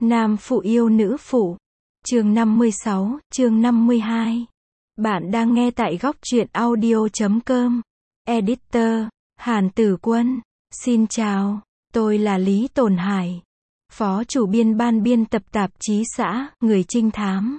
Nam phụ yêu nữ phụ. Chương 56, chương 52. Bạn đang nghe tại góc truyện audio.com. Editor, Hàn Tử Quân. Xin chào, tôi là Lý Tồn Hải, Phó chủ biên ban biên tập tạp chí Xã, Người Trinh Thám.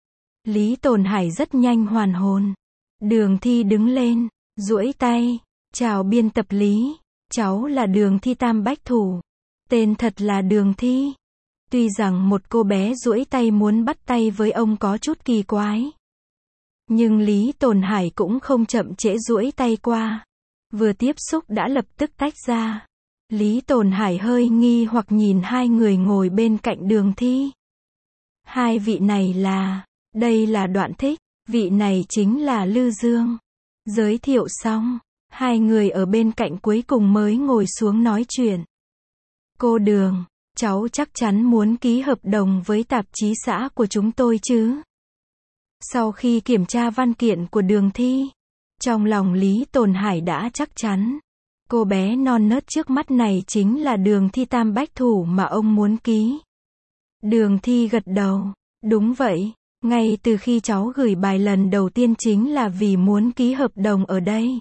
Lý Tồn Hải rất nhanh hoàn hồn. Đường Thi đứng lên, duỗi tay. Chào biên tập Lý, cháu là Đường Thi Tam Bách Thủ. Tên thật là Đường Thi. Tuy rằng một cô bé duỗi tay muốn bắt tay với ông có chút kỳ quái, nhưng Lý Tồn Hải cũng không chậm trễ duỗi tay qua. Vừa tiếp xúc đã lập tức tách ra. Lý Tồn Hải hơi nghi hoặc nhìn hai người ngồi bên cạnh Đường Thi. Hai vị này là, đây là Đoạn Thích, vị này chính là Lư Dương. Giới thiệu xong, hai người ở bên cạnh cuối cùng mới ngồi xuống nói chuyện. Cô Đường, cháu chắc chắn muốn ký hợp đồng với tạp chí Xã của chúng tôi chứ? Sau khi kiểm tra văn kiện của Đường Thi, trong lòng Lý Tồn Hải đã chắc chắn. Cô bé non nớt trước mắt này chính là Đường Thi Tam Bách Thủ mà ông muốn ký. Đường Thi gật đầu. Đúng vậy, ngay từ khi cháu gửi bài lần đầu tiên chính là vì muốn ký hợp đồng ở đây.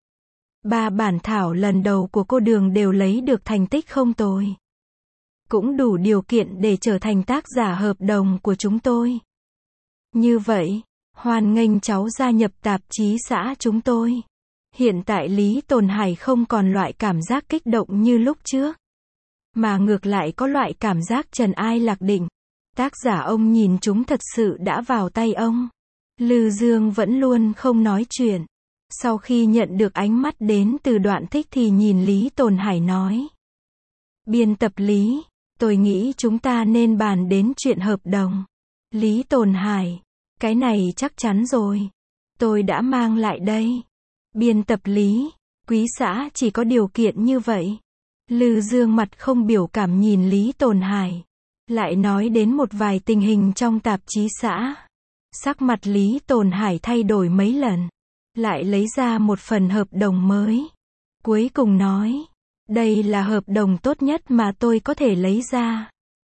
3 bản thảo lần đầu của cô Đường đều lấy được thành tích không tồi, cũng đủ điều kiện để trở thành tác giả hợp đồng của chúng tôi. Như vậy, hoan nghênh cháu gia nhập tạp chí Xã chúng tôi. Hiện tại Lý Tồn Hải không còn loại cảm giác kích động như lúc trước, mà ngược lại có loại cảm giác trần ai lạc định. Tác giả ông nhìn chúng thật sự đã vào tay ông. Lư Dương vẫn luôn không nói chuyện. Sau khi nhận được ánh mắt đến từ Đoạn Thích thì nhìn Lý Tồn Hải nói. Biên tập Lý, tôi nghĩ chúng ta nên bàn đến chuyện hợp đồng. Lý Tồn Hải, cái này chắc chắn rồi. Tôi đã mang lại đây. Biên tập Lý, quý xã chỉ có điều kiện như vậy. Lư Dương mặt không biểu cảm nhìn Lý Tồn Hải, lại nói đến một vài tình hình trong tạp chí Xã. Sắc mặt Lý Tồn Hải thay đổi mấy lần, lại lấy ra một phần hợp đồng mới. Cuối cùng nói, đây là hợp đồng tốt nhất mà tôi có thể lấy ra.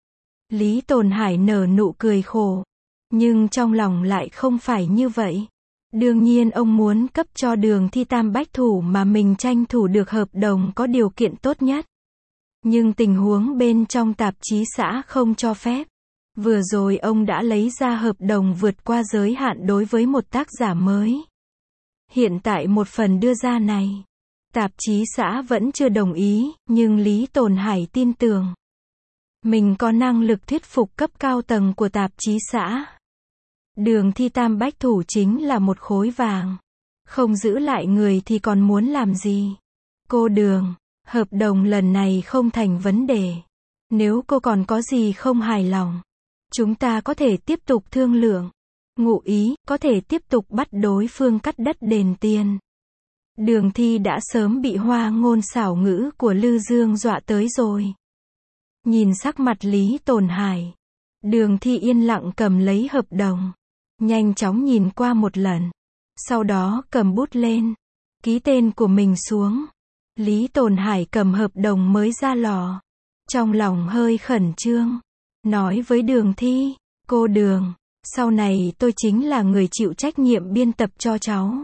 Lý Tồn Hải nở nụ cười khổ, nhưng trong lòng lại không phải như vậy. Đương nhiên ông muốn cấp cho Đường Thi Tam Bách Thủ mà mình tranh thủ được hợp đồng có điều kiện tốt nhất. Nhưng tình huống bên trong tạp chí Xã không cho phép. Vừa rồi ông đã lấy ra hợp đồng vượt qua giới hạn đối với một tác giả mới. Hiện tại một phần đưa ra này, tạp chí Xã vẫn chưa đồng ý, nhưng Lý Tồn Hải tin tưởng mình có năng lực thuyết phục cấp cao tầng của tạp chí Xã. Đường Thi Tam Bách Thủ chính là một khối vàng. Không giữ lại người thì còn muốn làm gì? Cô Đường, hợp đồng lần này không thành vấn đề. Nếu cô còn có gì không hài lòng, chúng ta có thể tiếp tục thương lượng. Ngụ ý, có thể tiếp tục bắt đối phương cắt đất đền tiền. Đường Thi đã sớm bị hoa ngôn xảo ngữ của Lư Dương dọa tới rồi. Nhìn sắc mặt Lý Tồn Hải, Đường Thi yên lặng cầm lấy hợp đồng, nhanh chóng nhìn qua một lần, sau đó cầm bút lên, ký tên của mình xuống. Lý Tồn Hải cầm hợp đồng mới ra lò, trong lòng hơi khẩn trương, nói với Đường Thi, cô Đường, sau này tôi chính là người chịu trách nhiệm biên tập cho cháu.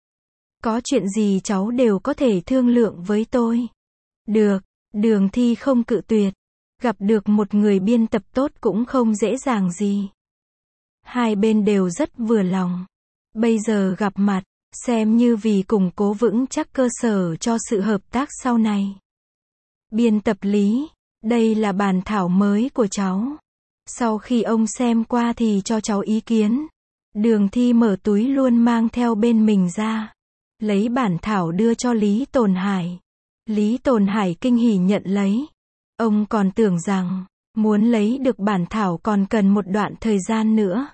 Có chuyện gì cháu đều có thể thương lượng với tôi. Được, Đường Thi không cự tuyệt. Gặp được một người biên tập tốt cũng không dễ dàng gì. Hai bên đều rất vừa lòng. Bây giờ gặp mặt, xem như vì củng cố vững chắc cơ sở cho sự hợp tác sau này. Biên tập Lý, đây là bản thảo mới của cháu. Sau khi ông xem qua thì cho cháu ý kiến. Đường Thi mở túi luôn mang theo bên mình ra, lấy bản thảo đưa cho Lý Tồn Hải. Lý Tồn Hải kinh hỉ nhận lấy. Ông còn tưởng rằng, muốn lấy được bản thảo còn cần một đoạn thời gian nữa.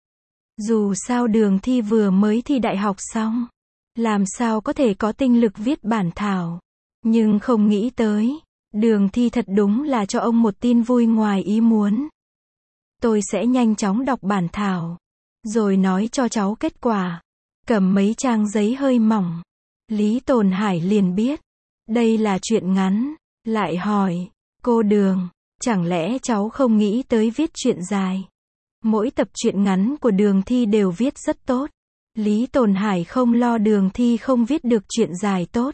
Dù sao Đường Thi vừa mới thi đại học xong, làm sao có thể có tinh lực viết bản thảo. Nhưng không nghĩ tới, Đường Thi thật đúng là cho ông một tin vui ngoài ý muốn. Tôi sẽ nhanh chóng đọc bản thảo, rồi nói cho cháu kết quả. Cầm mấy trang giấy hơi mỏng, Lý Tồn Hải liền biết, đây là chuyện ngắn, lại hỏi, cô Đường, Chẳng lẽ cháu không nghĩ tới viết truyện dài? Mỗi tập truyện ngắn của Đường Thi đều viết rất tốt. Lý Tồn Hải không lo Đường Thi không viết được truyện dài tốt.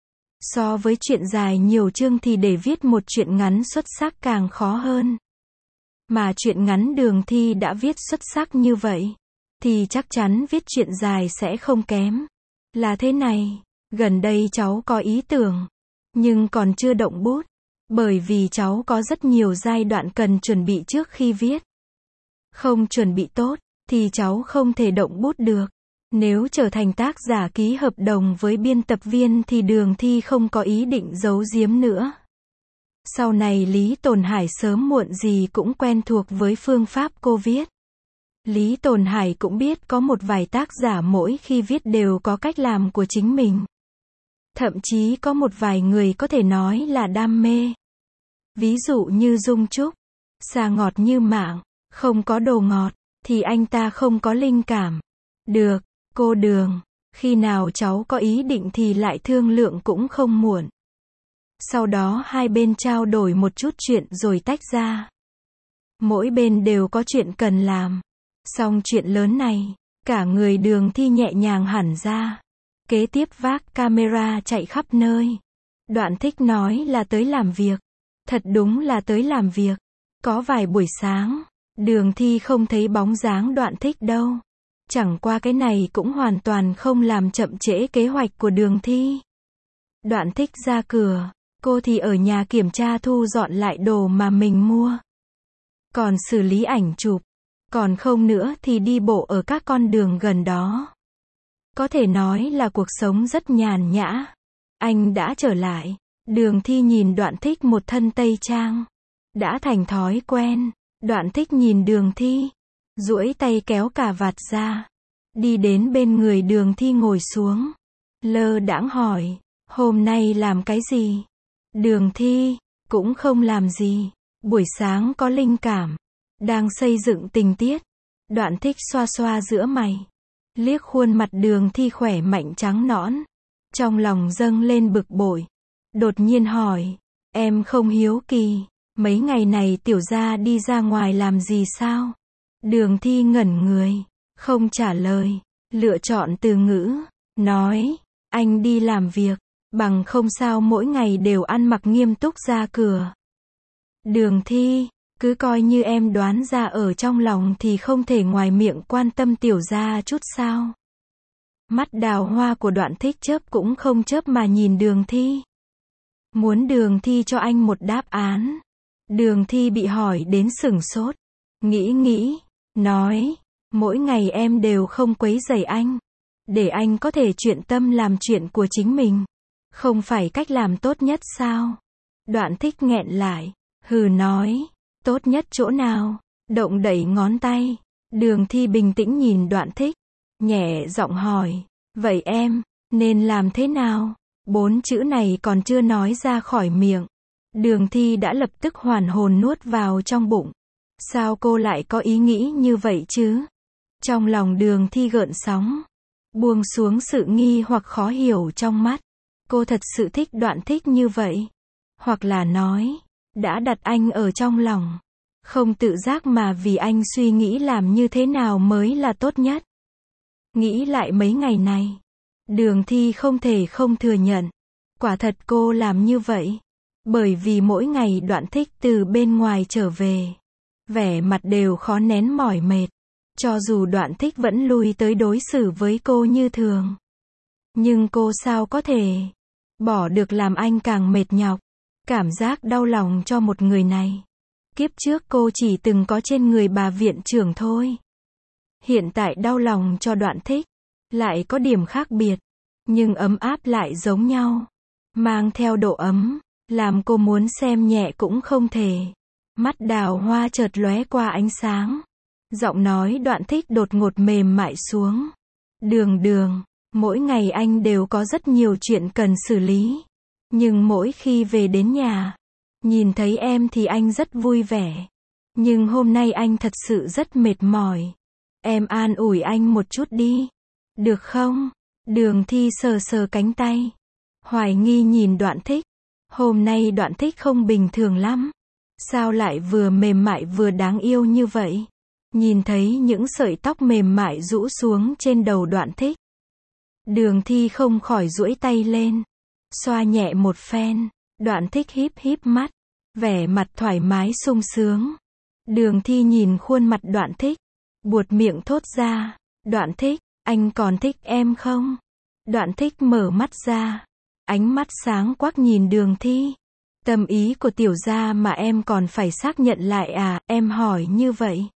So với truyện dài nhiều chương thì để viết một truyện ngắn xuất sắc càng khó hơn. Mà truyện ngắn Đường Thi đã viết xuất sắc như vậy, thì chắc chắn viết truyện dài sẽ không kém. Là thế này, gần đây cháu có ý tưởng, nhưng còn chưa động bút. Bởi vì cháu có rất nhiều giai đoạn cần chuẩn bị trước khi viết. Không chuẩn bị tốt, thì cháu không thể động bút được. Nếu trở thành tác giả ký hợp đồng với biên tập viên thì Đường Thi không có ý định giấu giếm nữa. Sau này Lý Tồn Hải sớm muộn gì cũng quen thuộc với phương pháp cô viết. Lý Tồn Hải cũng biết có một vài tác giả mỗi khi viết đều có cách làm của chính mình. Thậm chí có một vài người có thể nói là đam mê. Ví dụ như Dung Trúc, xà ngọt như mạng, không có đồ ngọt, thì anh ta không có linh cảm. Được, cô Đường, khi nào cháu có ý định thì lại thương lượng cũng không muộn. Sau đó hai bên trao đổi một chút chuyện rồi tách ra. Mỗi bên đều có chuyện cần làm. Xong chuyện lớn này, cả người Đường Thi nhẹ nhàng hẳn ra. Kế tiếp vác camera chạy khắp nơi. Đoạn Thích nói là tới làm việc. Thật đúng là tới làm việc. Có vài buổi sáng, Đường Thi không thấy bóng dáng Đoạn Thích đâu. Chẳng qua cái này cũng hoàn toàn không làm chậm trễ kế hoạch của Đường Thi. Đoạn Thích ra cửa, cô thì ở nhà kiểm tra thu dọn lại đồ mà mình mua. Còn xử lý ảnh chụp. Còn không nữa thì đi bộ ở các con đường gần đó. Có thể nói là cuộc sống rất nhàn nhã. Anh đã trở lại. Đường Thi nhìn Đoạn Thích một thân tây trang. Đã thành thói quen. Đoạn Thích nhìn Đường Thi. Duỗi tay kéo cà vạt ra. Đi đến bên người Đường Thi ngồi xuống. Lơ đãng hỏi. Hôm nay làm cái gì? Đường Thi. Cũng không làm gì. Buổi sáng có linh cảm. Đang xây dựng tình tiết. Đoạn Thích xoa xoa giữa mày. Liếc khuôn mặt Đường Thi khỏe mạnh trắng nõn. Trong lòng dâng lên bực bội. Đột nhiên hỏi. Em không hiếu kỳ. Mấy ngày này tiểu gia đi ra ngoài làm gì sao? Đường Thi ngẩn người. Không trả lời. Lựa chọn từ ngữ. Nói. Anh đi làm việc. Bằng không sao mỗi ngày đều ăn mặc nghiêm túc ra cửa. Đường Thi. Cứ coi như em đoán ra ở trong lòng thì không thể ngoài miệng quan tâm tiểu gia chút sao? Mắt đào hoa của Đoạn Thích chớp cũng không chớp mà nhìn Đường Thi. Muốn Đường Thi cho anh một đáp án. Đường Thi bị hỏi đến sửng sốt. Nghĩ, nói, mỗi ngày em đều không quấy rầy anh. Để anh có thể chuyên tâm làm chuyện của chính mình. Không phải cách làm tốt nhất sao? Đoạn Thích nghẹn lại, hừ nói. Tốt nhất chỗ nào? Động đẩy ngón tay. Đường Thi bình tĩnh nhìn Đoạn Thích. Nhẹ giọng hỏi. Vậy em, nên làm thế nào? 4 chữ này còn chưa nói ra khỏi miệng. Đường Thi đã lập tức hoàn hồn nuốt vào trong bụng. Sao cô lại có ý nghĩ như vậy chứ? Trong lòng Đường Thi gợn sóng. Buông xuống sự nghi hoặc khó hiểu trong mắt. Cô thật sự thích Đoạn Thích như vậy. Hoặc là nói. Đã đặt anh ở trong lòng. Không tự giác mà vì anh suy nghĩ làm như thế nào mới là tốt nhất. Nghĩ lại mấy ngày này. Đường Thi không thể không thừa nhận. Quả thật cô làm như vậy. Bởi vì mỗi ngày Đoạn Thích từ bên ngoài trở về. Vẻ mặt đều khó nén mỏi mệt. Cho dù Đoạn Thích vẫn lui tới đối xử với cô như thường. Nhưng cô sao có thể bỏ được làm anh càng mệt nhọc. Cảm giác đau lòng cho một người này. Kiếp trước cô chỉ từng có trên người bà viện trưởng thôi. Hiện tại đau lòng cho Đoạn Thích. Lại có điểm khác biệt. Nhưng ấm áp lại giống nhau. Mang theo độ ấm. Làm cô muốn xem nhẹ cũng không thể. Mắt đào hoa chợt lóe qua ánh sáng. Giọng nói Đoạn Thích đột ngột mềm mại xuống. Đường, mỗi ngày anh đều có rất nhiều chuyện cần xử lý. Nhưng mỗi khi về đến nhà, nhìn thấy em thì anh rất vui vẻ. Nhưng hôm nay anh thật sự rất mệt mỏi. Em an ủi anh một chút đi. Được không? Đường Thi sờ sờ cánh tay. Hoài nghi nhìn Đoạn Thích. Hôm nay Đoạn Thích không bình thường lắm. Sao lại vừa mềm mại vừa đáng yêu như vậy? Nhìn thấy những sợi tóc mềm mại rũ xuống trên đầu Đoạn Thích. Đường Thi không khỏi duỗi tay lên, xoa nhẹ một phen. Đoạn Thích híp híp mắt, vẻ mặt thoải mái sung sướng. Đường Thi nhìn khuôn mặt Đoạn Thích, buột miệng thốt ra, Đoạn Thích, anh còn thích em không? Đoạn Thích mở mắt ra, ánh mắt sáng quắc nhìn Đường Thi. Tâm ý của tiểu gia mà em còn phải xác nhận lại à, em hỏi như vậy.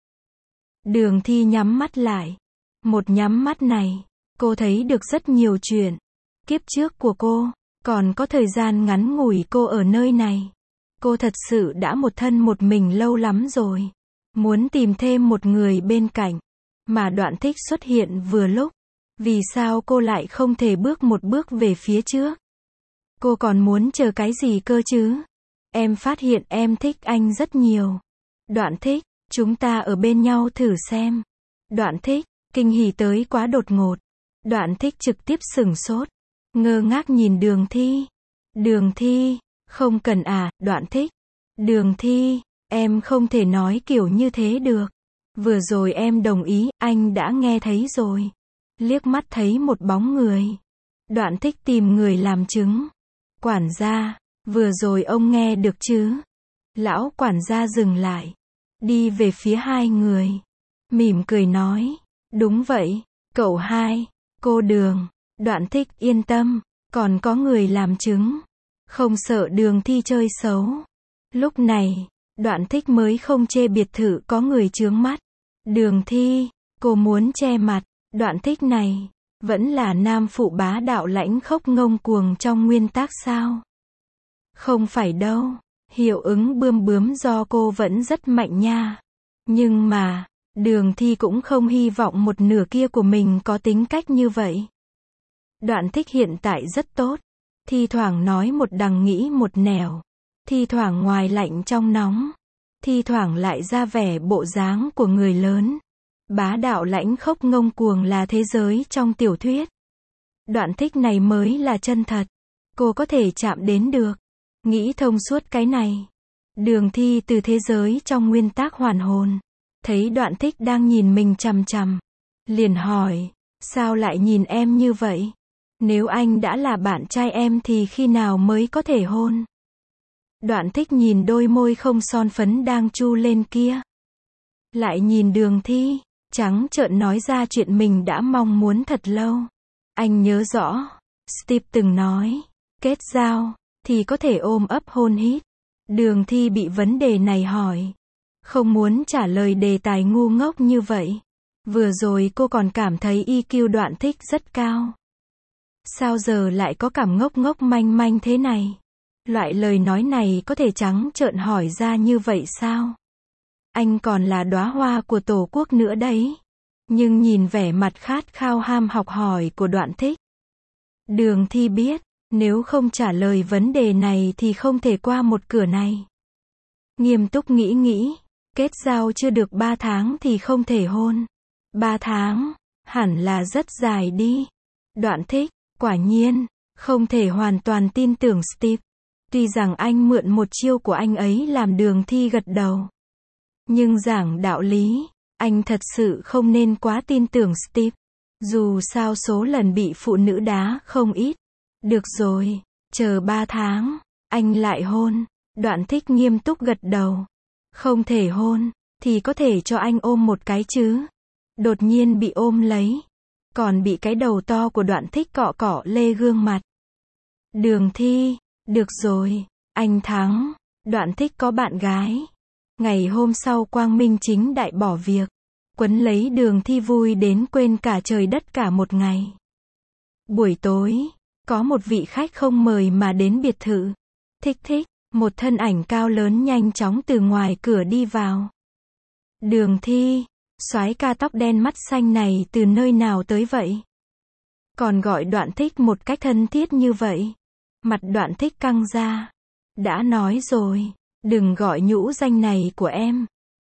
Đường Thi nhắm mắt lại. Một nhắm mắt này, cô thấy được rất nhiều chuyện. Kiếp trước của cô, còn có thời gian ngắn ngủi cô ở nơi này. Cô thật sự đã một thân một mình lâu lắm rồi. Muốn tìm thêm một người bên cạnh. Mà Đoạn Thích xuất hiện vừa lúc. Vì sao cô lại không thể bước một bước về phía trước? Cô còn muốn chờ cái gì cơ chứ? Em phát hiện em thích anh rất nhiều. Đoạn Thích, chúng ta ở bên nhau thử xem. Đoạn Thích, kinh hỉ tới quá đột ngột. Đoạn Thích trực tiếp sửng sốt, ngơ ngác nhìn Đường Thi. Đường Thi, không cần à, Đoạn Thích. Đường Thi, em không thể nói kiểu như thế được. Vừa rồi em đồng ý, anh đã nghe thấy rồi. Liếc mắt thấy một bóng người. Đoạn Thích tìm người làm chứng. Quản gia, vừa rồi ông nghe được chứ? Lão quản gia dừng lại, đi về phía hai người, mỉm cười nói, đúng vậy, cậu hai, cô Đường. Đoạn Thích yên tâm, còn có người làm chứng, không sợ Đường Thi chơi xấu. Lúc này, Đoạn Thích mới không chê biệt thự có người chướng mắt. Đường Thi, cô muốn che mặt. Đoạn Thích này, vẫn là nam phụ bá đạo lãnh khốc ngông cuồng trong nguyên tác sao? Không phải đâu, hiệu ứng bươm bướm do cô vẫn rất mạnh nha. Nhưng mà, Đường Thi cũng không hy vọng một nửa kia của mình có tính cách như vậy. Đoạn Thích hiện tại rất tốt, thi thoảng nói một đằng nghĩ một nẻo, thi thoảng ngoài lạnh trong nóng, thi thoảng lại ra vẻ bộ dáng của người lớn. Bá đạo lãnh khốc ngông cuồng là thế giới trong tiểu thuyết. Đoạn Thích này mới là chân thật. Cô có thể chạm đến được. Nghĩ thông suốt cái này. Đường Thi từ thế giới trong nguyên tác hoàn hồn. Thấy Đoạn Thích đang nhìn mình chằm chằm. Liền hỏi, sao lại nhìn em như vậy? Nếu anh đã là bạn trai em thì khi nào mới có thể hôn? Đoạn Thích nhìn đôi môi không son phấn đang chu lên kia. Lại nhìn Đường Thi. Trắng trợn nói ra chuyện mình đã mong muốn thật lâu. Anh nhớ rõ, Steve từng nói, kết giao, thì có thể ôm ấp hôn hít. Đường Thi bị vấn đề này hỏi. Không muốn trả lời đề tài ngu ngốc như vậy. Vừa rồi cô còn cảm thấy EQ Đoạn Thích rất cao. Sao giờ lại có cảm ngốc ngốc manh manh thế này? Loại lời nói này có thể trắng trợn hỏi ra như vậy sao? Anh còn là đóa hoa của Tổ quốc nữa đấy. Nhưng nhìn vẻ mặt khát khao ham học hỏi của Đoạn Thích. Đường Thi biết, nếu không trả lời vấn đề này thì không thể qua một cửa này. Nghiêm túc nghĩ, kết giao chưa được 3 tháng thì không thể hôn. 3 tháng, hẳn là rất dài đi. Đoạn Thích, quả nhiên, không thể hoàn toàn tin tưởng Steve. Tuy rằng anh mượn một chiêu của anh ấy làm Đường Thi gật đầu. Nhưng giảng đạo lý, anh thật sự không nên quá tin tưởng Steve. Dù sao số lần bị phụ nữ đá không ít. Được rồi, chờ 3 tháng, anh lại hôn. Đoạn Thích nghiêm túc gật đầu. Không thể hôn, thì có thể cho anh ôm một cái chứ. Đột nhiên bị ôm lấy. Còn bị cái đầu to của Đoạn Thích cọ cọ lê gương mặt. Đường Thi, được rồi, anh thắng. Đoạn Thích có bạn gái. Ngày hôm sau quang minh chính đại bỏ việc. Quấn lấy Đường Thi vui đến quên cả trời đất cả một ngày. Buổi tối, có một vị khách không mời mà đến biệt thự. Thích, một thân ảnh cao lớn nhanh chóng từ ngoài cửa đi vào. Đường Thi, soái ca tóc đen mắt xanh này từ nơi nào tới vậy? Còn gọi Đoạn Thích một cách thân thiết như vậy. Mặt Đoạn Thích căng ra. Đã nói rồi, đừng gọi nhũ danh này của em.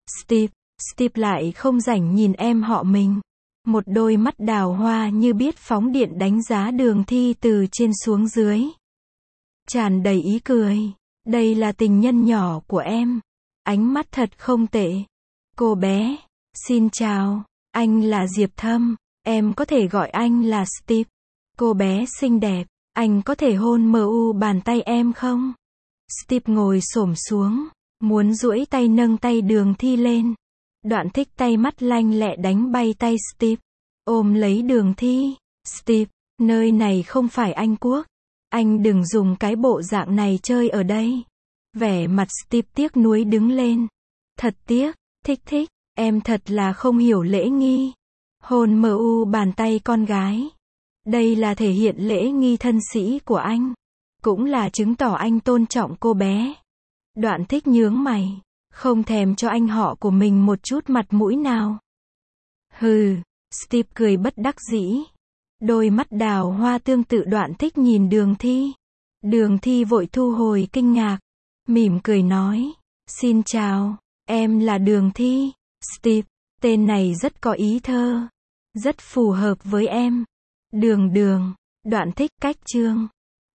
Steve lại không rảnh nhìn em họ mình. Một đôi mắt đào hoa như biết phóng điện đánh giá Đường Thi từ trên xuống dưới. Tràn đầy ý cười. Đây là tình nhân nhỏ của em. ánh mắt thật không tệ. Cô bé, xin chào, anh là Diệp Thâm, em có thể gọi anh là Steve. Cô bé xinh đẹp, anh có thể hôn bàn tay em không? Steve ngồi xổm xuống, muốn duỗi tay nâng tay Đường Thi lên. Đoạn Thích tay mắt lanh lẹ đánh bay tay Steve, ôm lấy Đường Thi. Steve, nơi này không phải Anh Quốc. Anh đừng dùng cái bộ dạng này chơi ở đây. Vẻ mặt Steve tiếc nuối đứng lên. Thật tiếc, Thích, em thật là không hiểu lễ nghi. Hôn bàn tay con gái. Đây là thể hiện lễ nghi thân sĩ của anh. Cũng là chứng tỏ anh tôn trọng cô bé. Đoạn Thích nhướng mày, không thèm cho anh họ của mình một chút mặt mũi nào. Hừ, Steve cười bất đắc dĩ. Đôi mắt đào hoa tương tự Đoạn Thích nhìn Đường Thi. Đường Thi vội thu hồi kinh ngạc, mỉm cười nói, xin chào, em là Đường Thi. Steve, tên này rất có ý thơ, rất phù hợp với em. Đường, Đoạn Thích cách chương